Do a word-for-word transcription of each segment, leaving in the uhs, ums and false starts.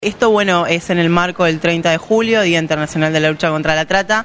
Esto, bueno, es en el marco del treinta de julio, Día Internacional de la Lucha contra la Trata.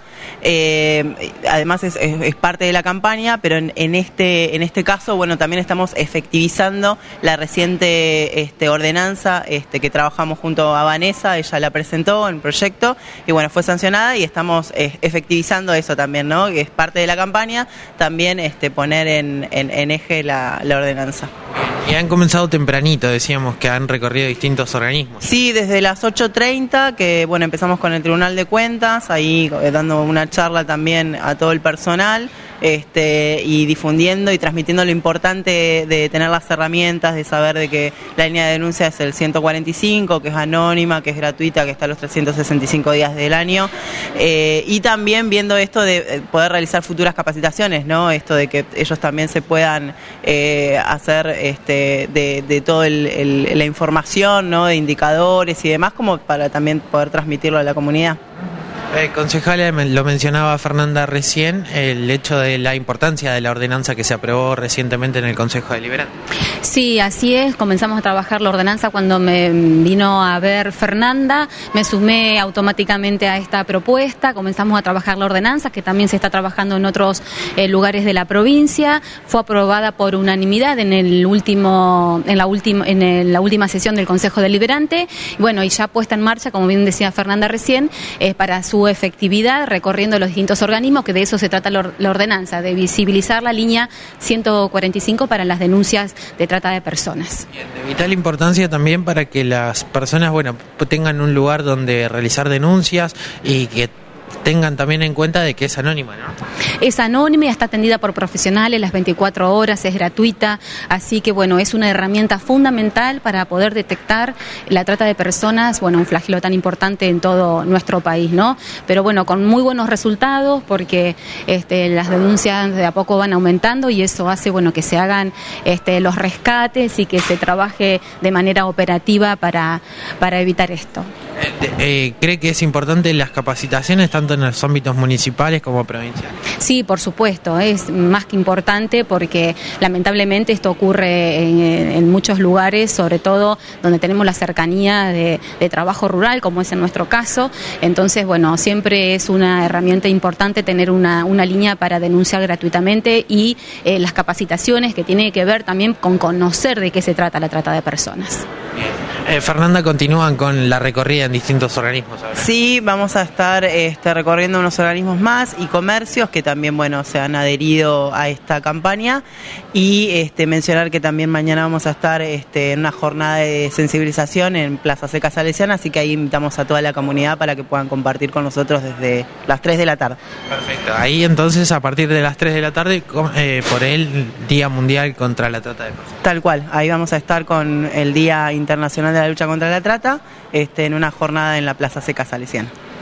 Eh, además es, es, es parte de la campaña, pero en, en este en este caso, bueno, también estamos efectivizando la reciente este, ordenanza este, que trabajamos junto a Vanessa. Ella la presentó en proyecto y, bueno, fue sancionada y estamos eh, efectivizando eso también, ¿no? Que es parte de la campaña, también este, poner en, en, en eje la, la ordenanza. Y han comenzado tempranito, decíamos que han recorrido distintos organismos. Sí, desde las ocho treinta, que bueno, empezamos con el Tribunal de Cuentas, ahí eh, dando una charla también a todo el personal, este, y difundiendo y transmitiendo lo importante de tener las herramientas, de saber de que la línea de denuncia es el ciento cuarenta y cinco, que es anónima, que es gratuita, que está los trescientos sesenta y cinco días del año, eh, y también viendo esto de poder realizar futuras capacitaciones, ¿no? Esto de que ellos también se puedan eh, hacer este, de, de toda la información, ¿no? De indicadores y demás, como para también poder transmitirlo a la comunidad. Eh, concejala, lo mencionaba Fernanda recién, el hecho de la importancia de la ordenanza que se aprobó recientemente en el Consejo Deliberante. Sí, así es, comenzamos a trabajar la ordenanza cuando me vino a ver Fernanda, me sumé automáticamente a esta propuesta, comenzamos a trabajar la ordenanza, que también se está trabajando en otros eh, lugares de la provincia, fue aprobada por unanimidad en el último, en la última, en el, la última sesión del Consejo Deliberante, bueno, y ya puesta en marcha, como bien decía Fernanda recién, eh, para su efectividad, recorriendo los distintos organismos, que de eso se trata la ordenanza, de visibilizar la línea ciento cuarenta y cinco para las denuncias de trata de personas. Bien, de vital importancia también para que las personas, bueno, tengan un lugar donde realizar denuncias y que tengan también en cuenta de que es anónima, ¿no? Es anónima y está atendida por profesionales las veinticuatro horas, es gratuita, así que bueno, es una herramienta fundamental para poder detectar la trata de personas, bueno, un flagelo tan importante en todo nuestro país, ¿no? Pero bueno, con muy buenos resultados porque este, las denuncias de a poco van aumentando y eso hace, bueno, que se hagan este, los rescates y que se trabaje de manera operativa para, para evitar esto. Eh, eh, ¿Cree que es importante las capacitaciones tanto en los ámbitos municipales como provinciales? Sí, por supuesto, es más que importante porque lamentablemente esto ocurre en, en muchos lugares, sobre todo donde tenemos la cercanía de, de trabajo rural, como es en nuestro caso. Entonces, bueno, siempre es una herramienta importante tener una, una línea para denunciar gratuitamente y eh, las capacitaciones que tienen que ver también con conocer de qué se trata la trata de personas. Eh, Fernanda, continúan con la recorrida en distintos organismos ahora. Sí, vamos a estar este, recorriendo unos organismos más y comercios que también, bueno, se han adherido a esta campaña, y este, mencionar que también mañana vamos a estar este, en una jornada de sensibilización en Plaza Seca Salesiana, así que ahí invitamos a toda la comunidad para que puedan compartir con nosotros desde las tres de la tarde. Perfecto, ahí entonces a partir de las tres de la tarde eh, por el Día Mundial contra la Trata de Personas. Tal cual, ahí vamos a estar con el Día Internacional de la Lucha contra la Trata, este, en una jornada en la Plaza Seca Salesiana.